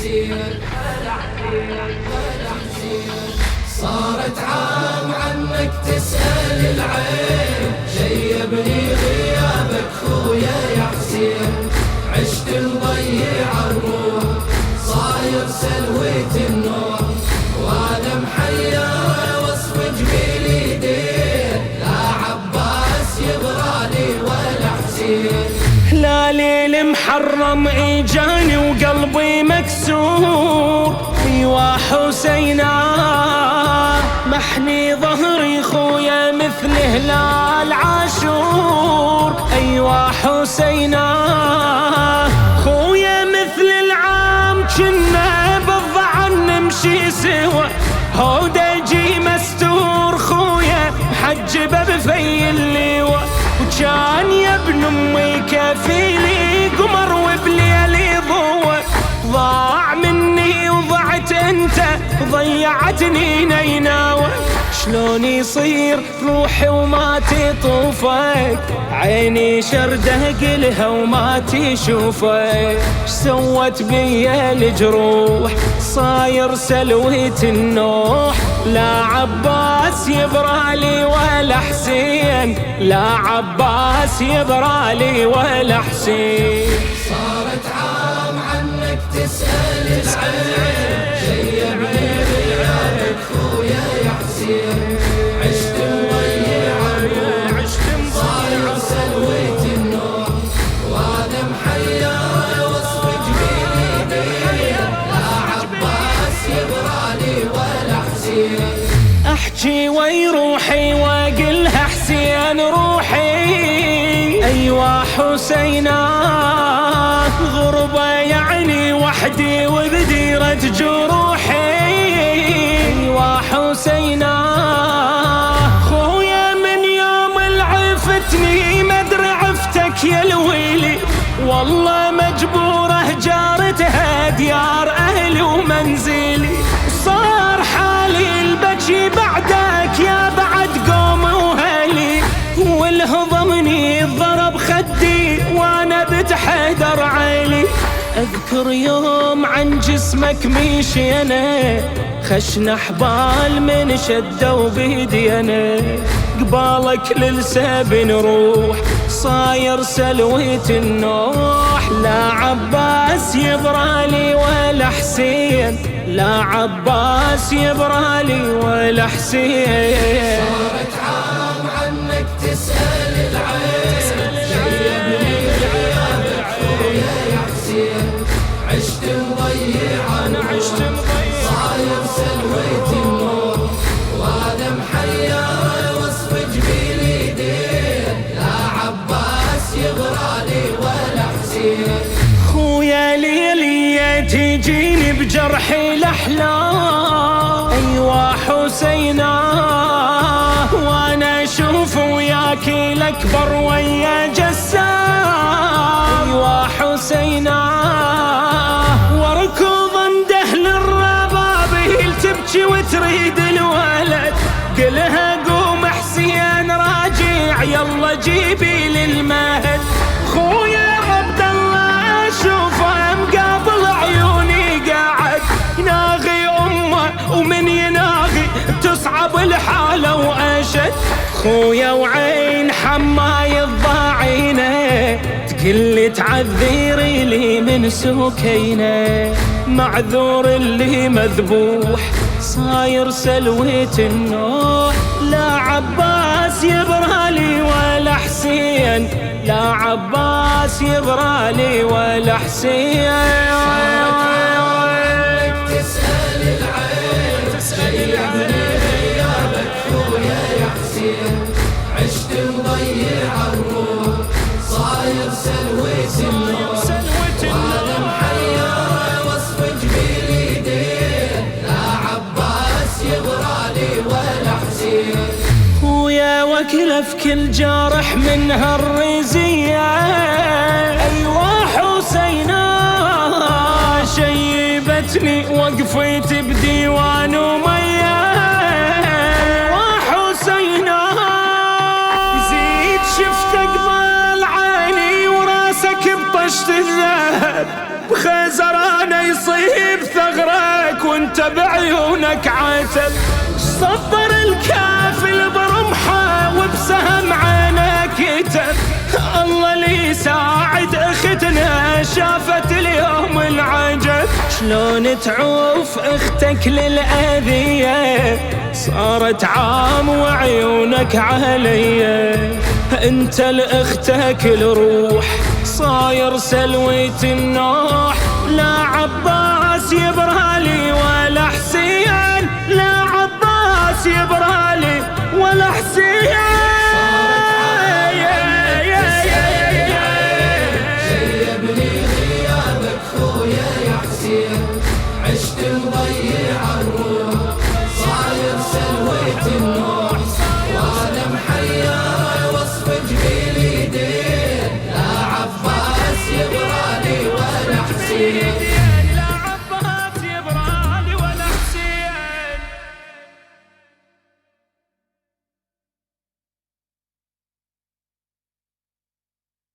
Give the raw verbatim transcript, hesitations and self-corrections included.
حسين. صارت عام عنك تسأل العين، شيبني غيابك خويا يا حسين. عشت مضيع الروح صاير سلوة النور، وانا محير وصف جبيلي دين. لا عباس يبرالي ولا حسين. لا ليل محرم اجاني وقلبي مكسور، ايوا حسينا محني ظهري خويا مثل هلال عاشور. ايوا حسينا خويا مثل العام كنا بالظعن نمشي سوا، هودجي مستور خويا محجبه بفي اللواء. وكان يا ابن امي كفيلي قمر وبليلي ضوء، ضاع مني وضعت انت ضيعتني نيناوة. شلون يصير روحي وما تطوفك، عيني شرده قلها وما تشوفك. شسوت بيا الجروح صاير سلوة النوح، لا عباس يبرالي ولا حسين. لا عباس يبرالي ولا حسين. صارت عام عنك تسأل العين، شيبني غيابك خويا يا حسين. عشت مضيع الروح صاير سلوة النور، وانا محير وصف جبيلي دين. لا عباس يبرالي ولا حسين. احكي وي روحي واقلها حسين روحي. ايوا حسينا غربة يعني وحدي وبديرة جروحي. ايوا حسينا خويا من يوم العفتني مدري عفتك يا الويلي، والله مجبورة جارتها ديار اهلي ومنزلي. صار حالي البكي بعدك يا بعد قوم وهلي، والهضمني الضرب خدي وانا بتحدر عيلي. اذكر يوم عن جسمك مشينا، خشنا حبال من شدوا بيدينا. قبالك للسب نروح صاير سلوة النوح، لا عباس يبرالي ولا حسين. لا عباس يبرالي ولا حسين. صارت عام عنك تسأل العين، شيبني غيابك خويا يا حسين. عشت مضيع الروح صاير سلوة النور، وانا محير وصف جبيلي دين. لا عباس يبرالي ولا حسين. خويا ليلي تجيني بجرحي الاحلام. ايوا حسينا وانا اشوف وياك الاكبر ويا جسام. ايوا حسينا واركض انده للربابيل تبكي وتريد الولد، قلها قوم حسين راجع يلا جيبي للمهد. خويا عبد الله اشوفه مقابل عيوني قاعد يناغي امه، ومن يناغي تصعب الحاله واشد. خويا وعين حماي الضاعينه تقلي تعذيري لي من سكينه. معذور اللي مذبوح صاير سلوة النوح، لا عباس يبرالي ولا حسين. لا عباس يبرالي ولا حسين. تسأل العين، شيبني غيابك خويا يا حسين. عشت مضيع الروح صاير سلوة النور، وانا محير وصف جبيلي دين. لا عباس يبرالي ولا حسين. خويا واكلف كل جارح من هالرزية. ايوا حسينا شيبتني وقفت بديوان ومية. ايوا حسينا زيد شفت قبال عيني وراسك بطشت الذهب، بخزرانه يصيب ثغرك وانت بعيونك عتب. صبر الكافل برمحه وبسهم عينك يتب. الله لي ساعد اختنا شافت اليوم العجب. شلون تعوف اختك للأذية صارت عام وعيونك عليا. انت لاختك الروح صاير سلوية النوح. لا عباس يبرالي ولا حسين، لا عباس يبرالي ولا حسين. شيبني غيابك خويا يا حسين، عشت مضيع الروح صاير سلوية النوح. وانا محير وصف جبيل يدين، لا عباس يبرالي ولا حسين.